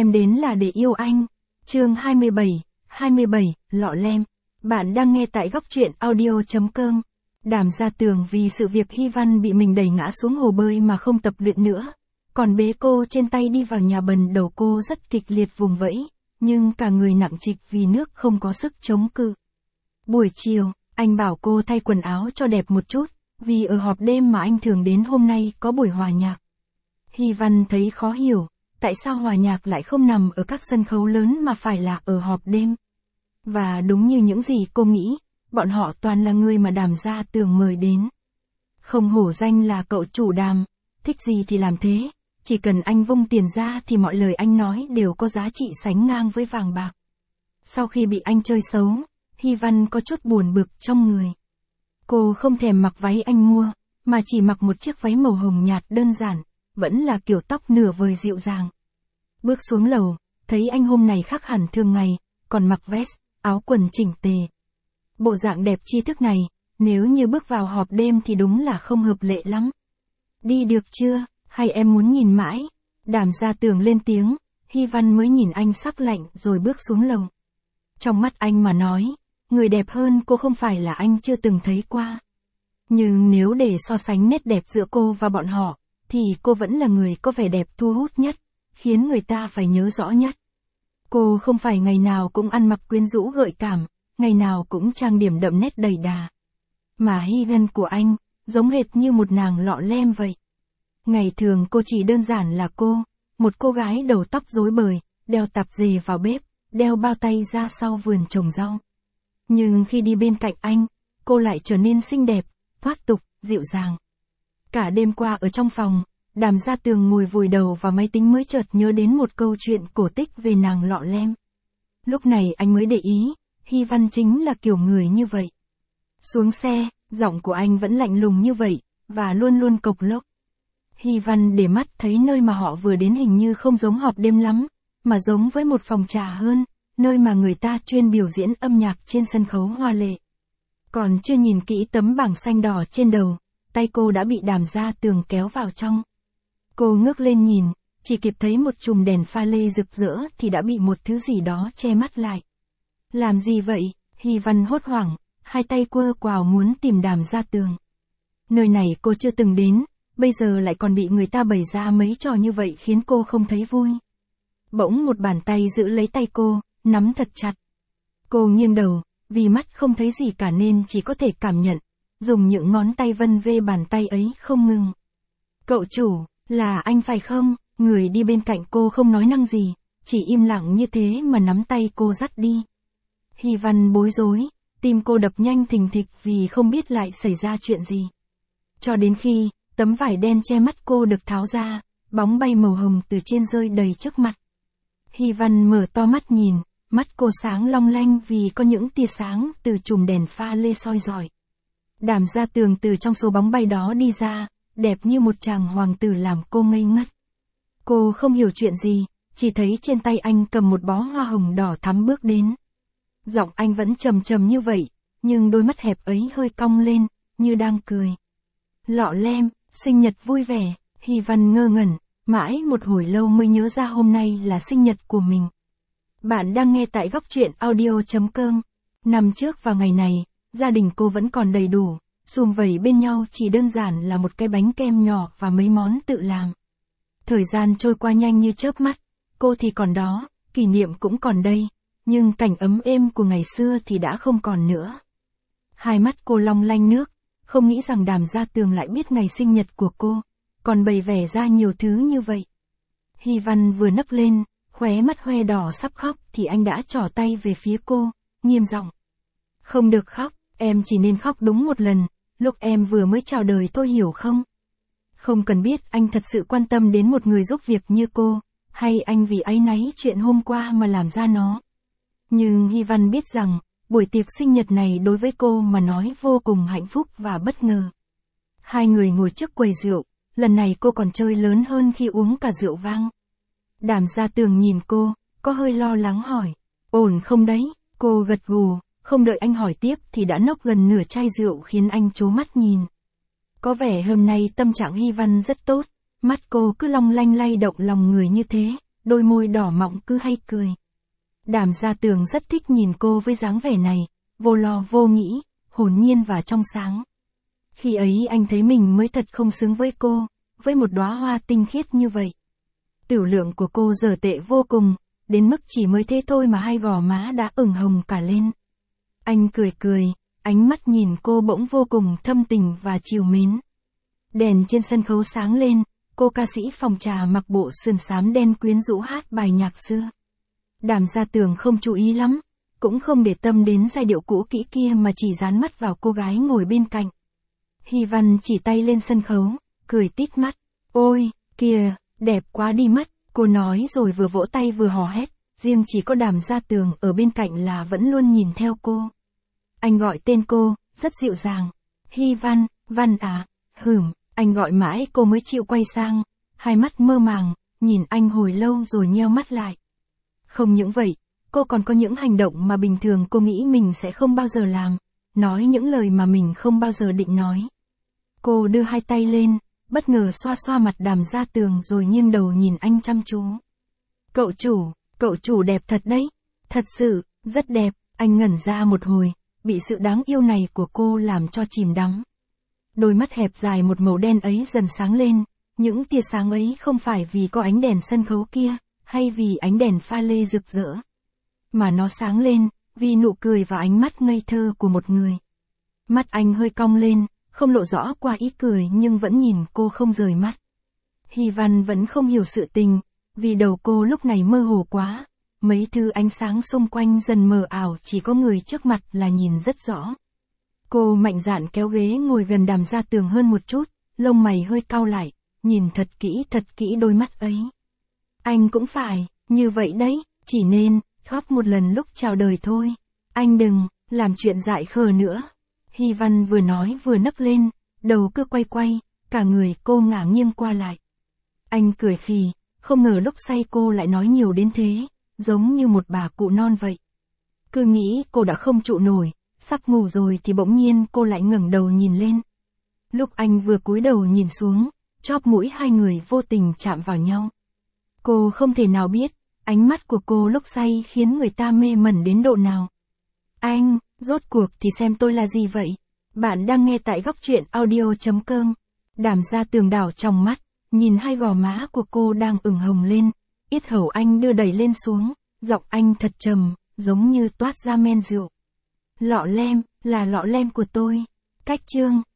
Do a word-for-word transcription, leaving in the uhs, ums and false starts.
Em đến là để yêu anh. Chương hai mươi bảy, hai mươi bảy, lọ lem. Bạn đang nghe tại góc truyện audio chấm com. Đàm Gia Tường vì sự việc Hy Văn bị mình đẩy ngã xuống hồ bơi mà không tập luyện nữa. Còn bế cô trên tay đi vào nhà bần, đầu cô rất kịch liệt vùng vẫy, nhưng cả người nặng trịch vì nước không có sức chống cự. Buổi chiều, anh bảo cô thay quần áo cho đẹp một chút, vì ở họp đêm mà anh thường đến hôm nay có buổi hòa nhạc. Hy Văn thấy khó hiểu, tại sao hòa nhạc lại không nằm ở các sân khấu lớn mà phải là ở họp đêm. Và đúng như những gì cô nghĩ, bọn họ toàn là người mà Đàm Gia Tường mời đến. Không hổ danh là cậu chủ Đàm, thích gì thì làm thế, chỉ cần anh vung tiền ra thì mọi lời anh nói đều có giá trị sánh ngang với vàng bạc. Sau khi bị anh chơi xấu, Hy Văn có chút buồn bực trong người. Cô không thèm mặc váy anh mua, mà chỉ mặc một chiếc váy màu hồng nhạt đơn giản, vẫn là kiểu tóc nửa vời dịu dàng. Bước xuống lầu, thấy anh hôm này khác hẳn thường ngày, còn mặc vest, áo quần chỉnh tề. Bộ dạng đẹp tri thức này, nếu như bước vào họp đêm thì đúng là không hợp lệ lắm. Đi được chưa, hay em muốn nhìn mãi? Đàm Gia Tường lên tiếng, Hy Văn mới nhìn anh sắc lạnh rồi bước xuống lầu. Trong mắt anh mà nói, người đẹp hơn cô không phải là anh chưa từng thấy qua. Nhưng nếu để so sánh nét đẹp giữa cô và bọn họ, thì cô vẫn là người có vẻ đẹp thu hút nhất, khiến người ta phải nhớ rõ nhất. Cô không phải ngày nào cũng ăn mặc quyến rũ gợi cảm, ngày nào cũng trang điểm đậm nét đầy đà. Mà Hy Văn của anh, giống hệt như một nàng lọ lem vậy. Ngày thường cô chỉ đơn giản là cô, một cô gái đầu tóc rối bời, đeo tạp dề vào bếp, đeo bao tay ra sau vườn trồng rau. Nhưng khi đi bên cạnh anh, cô lại trở nên xinh đẹp, thoát tục, dịu dàng. Cả đêm qua ở trong phòng, Đàm Gia Tường ngồi vùi đầu vào máy tính mới chợt nhớ đến một câu chuyện cổ tích về nàng lọ lem. Lúc này anh mới để ý, Hy Văn chính là kiểu người như vậy. Xuống xe, giọng của anh vẫn lạnh lùng như vậy, và luôn luôn cộc lốc. Hy Văn để mắt thấy nơi mà họ vừa đến hình như không giống họp đêm lắm, mà giống với một phòng trà hơn, nơi mà người ta chuyên biểu diễn âm nhạc trên sân khấu hoa lệ. Còn chưa nhìn kỹ tấm bảng xanh đỏ trên đầu, tay cô đã bị Đàm Gia Tường kéo vào trong. Cô ngước lên nhìn, chỉ kịp thấy một chùm đèn pha lê rực rỡ thì đã bị một thứ gì đó che mắt lại. Làm gì vậy? Hy Văn hốt hoảng, hai tay quơ quào muốn tìm Đàm Gia Tường. Nơi này cô chưa từng đến, bây giờ lại còn bị người ta bày ra mấy trò như vậy khiến cô không thấy vui. Bỗng một bàn tay giữ lấy tay cô, nắm thật chặt. Cô nghiêng đầu, vì mắt không thấy gì cả nên chỉ có thể cảm nhận, dùng những ngón tay vân vê bàn tay ấy không ngừng. Cậu chủ, là anh phải không? Người đi bên cạnh cô không nói năng gì, chỉ im lặng như thế mà nắm tay cô dắt đi. Hy Văn bối rối, tim cô đập nhanh thình thịch vì không biết lại xảy ra chuyện gì. Cho đến khi, tấm vải đen che mắt cô được tháo ra, bóng bay màu hồng từ trên rơi đầy trước mặt. Hy Văn mở to mắt nhìn, mắt cô sáng long lanh vì có những tia sáng từ chùm đèn pha lê soi rọi. Đàm Gia Tường từ trong số bóng bay đó đi ra, đẹp như một chàng hoàng tử làm cô ngây ngất. Cô không hiểu chuyện gì, chỉ thấy trên tay anh cầm một bó hoa hồng đỏ thắm bước đến. Giọng anh vẫn trầm trầm như vậy, nhưng đôi mắt hẹp ấy hơi cong lên, như đang cười. Lọ lem, sinh nhật vui vẻ. Hy Văn ngơ ngẩn, mãi một hồi lâu mới nhớ ra hôm nay là sinh nhật của mình. Bạn đang nghe tại góc truyện audio chấm com. Năm trước vào ngày này, gia đình cô vẫn còn đầy đủ, sum vầy bên nhau chỉ đơn giản là một cái bánh kem nhỏ và mấy món tự làm. Thời gian trôi qua nhanh như chớp mắt, cô thì còn đó, kỷ niệm cũng còn đây, nhưng cảnh ấm êm của ngày xưa thì đã không còn nữa. Hai mắt cô long lanh nước, không nghĩ rằng Đàm Gia Tường lại biết ngày sinh nhật của cô, còn bày vẽ ra nhiều thứ như vậy. Hy Văn vừa nấc lên, khóe mắt hoe đỏ sắp khóc thì anh đã trỏ tay về phía cô, nghiêm giọng. Không được khóc, em chỉ nên khóc đúng một lần, lúc em vừa mới chào đời tôi hiểu không? Không cần biết anh thật sự quan tâm đến một người giúp việc như cô, hay anh vì áy náy chuyện hôm qua mà làm ra nó. Nhưng Hy Văn biết rằng, buổi tiệc sinh nhật này đối với cô mà nói vô cùng hạnh phúc và bất ngờ. Hai người ngồi trước quầy rượu, lần này cô còn chơi lớn hơn khi uống cả rượu vang. Đàm Gia Tường nhìn cô, có hơi lo lắng hỏi, ổn không đấy? Cô gật gù, không đợi anh hỏi tiếp thì đã nốc gần nửa chai rượu khiến anh trố mắt nhìn. Có vẻ hôm nay tâm trạng Hy Văn rất tốt, mắt cô cứ long lanh lay động lòng người như thế, đôi môi đỏ mọng cứ hay cười. Đàm Gia Tường rất thích nhìn cô với dáng vẻ này, vô lo vô nghĩ, hồn nhiên và trong sáng. Khi ấy anh thấy mình mới thật không xứng với cô, với một đóa hoa tinh khiết như vậy. Tửu lượng của cô giờ tệ vô cùng, đến mức chỉ mới thế thôi mà hai gò má đã ửng hồng cả lên. Anh cười cười, ánh mắt nhìn cô bỗng vô cùng thâm tình và trìu mến. Đèn trên sân khấu sáng lên, cô ca sĩ phòng trà mặc bộ sườn xám đen quyến rũ hát bài nhạc xưa. Đàm Gia Tường không chú ý lắm, cũng không để tâm đến giai điệu cũ kỹ kia mà chỉ dán mắt vào cô gái ngồi bên cạnh. Hy Văn chỉ tay lên sân khấu, cười tít mắt. Ôi, kìa, đẹp quá đi mất, cô nói rồi vừa vỗ tay vừa hò hét, riêng chỉ có Đàm Gia Tường ở bên cạnh là vẫn luôn nhìn theo cô. Anh gọi tên cô, rất dịu dàng. Hy Văn, Văn à, hửm, anh gọi mãi cô mới chịu quay sang, hai mắt mơ màng, nhìn anh hồi lâu rồi nheo mắt lại. Không những vậy, cô còn có những hành động mà bình thường cô nghĩ mình sẽ không bao giờ làm, nói những lời mà mình không bao giờ định nói. Cô đưa hai tay lên, bất ngờ xoa xoa mặt Đàm Gia Tường rồi nghiêng đầu nhìn anh chăm chú. Cậu chủ, cậu chủ đẹp thật đấy, thật sự, rất đẹp, anh ngẩn ra một hồi, bị sự đáng yêu này của cô làm cho chìm đắm. Đôi mắt hẹp dài một màu đen ấy dần sáng lên, những tia sáng ấy không phải vì có ánh đèn sân khấu kia, hay vì ánh đèn pha lê rực rỡ, mà nó sáng lên, vì nụ cười và ánh mắt ngây thơ của một người. Mắt anh hơi cong lên, không lộ rõ qua ý cười nhưng vẫn nhìn cô không rời mắt. Hy Văn vẫn không hiểu sự tình, vì đầu cô lúc này mơ hồ quá, mấy thứ ánh sáng xung quanh dần mờ ảo, chỉ có người trước mặt là nhìn rất rõ. Cô mạnh dạn kéo ghế ngồi gần Đàm Gia Tường hơn một chút, lông mày hơi cau lại, nhìn thật kỹ thật kỹ đôi mắt ấy. Anh cũng phải, như vậy đấy, chỉ nên, khóc một lần lúc chào đời thôi. Anh đừng, làm chuyện dại khờ nữa. Hy Văn vừa nói vừa nấc lên, đầu cứ quay quay, cả người cô ngả nghiêng qua lại. Anh cười khì, không ngờ lúc say cô lại nói nhiều đến thế, giống như một bà cụ non vậy. Cứ nghĩ cô đã không trụ nổi, sắp ngủ rồi thì bỗng nhiên cô lại ngẩng đầu nhìn lên. Lúc anh vừa cúi đầu nhìn xuống, chóp mũi hai người vô tình chạm vào nhau. Cô không thể nào biết, ánh mắt của cô lúc say khiến người ta mê mẩn đến độ nào. Anh, rốt cuộc thì xem tôi là gì vậy? Bạn đang nghe tại góc truyện audio chấm com. Đàm Gia Tường đảo trong mắt, nhìn hai gò má của cô đang ửng hồng lên, yết hầu anh đưa đẩy lên xuống, giọng anh thật trầm, giống như toát ra men rượu. Lọ lem, là lọ lem của tôi. Cách chương.